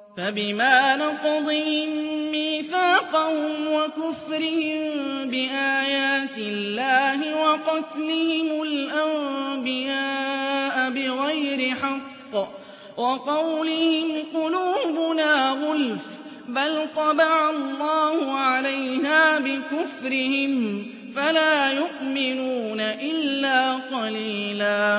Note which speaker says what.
Speaker 1: فَبِمَا نَقْضِهِم مِّيثَاقَهُمْ وَكُفْرِهِم بِآيَاتِ اللَّهِ وَقَتْلِهِمُ الْأَنبِيَاءَ بِغَيْرِ حَقٍّ وَقَوْلِهِمْ قُلُوبُنَا غُلْفٌ بَلْ طَبَعَ اللَّهُ عَلَيْهَا بِكُفْرِهِمْ فَلَا يُؤْمِنُونَ إِلَّا قَلِيلًا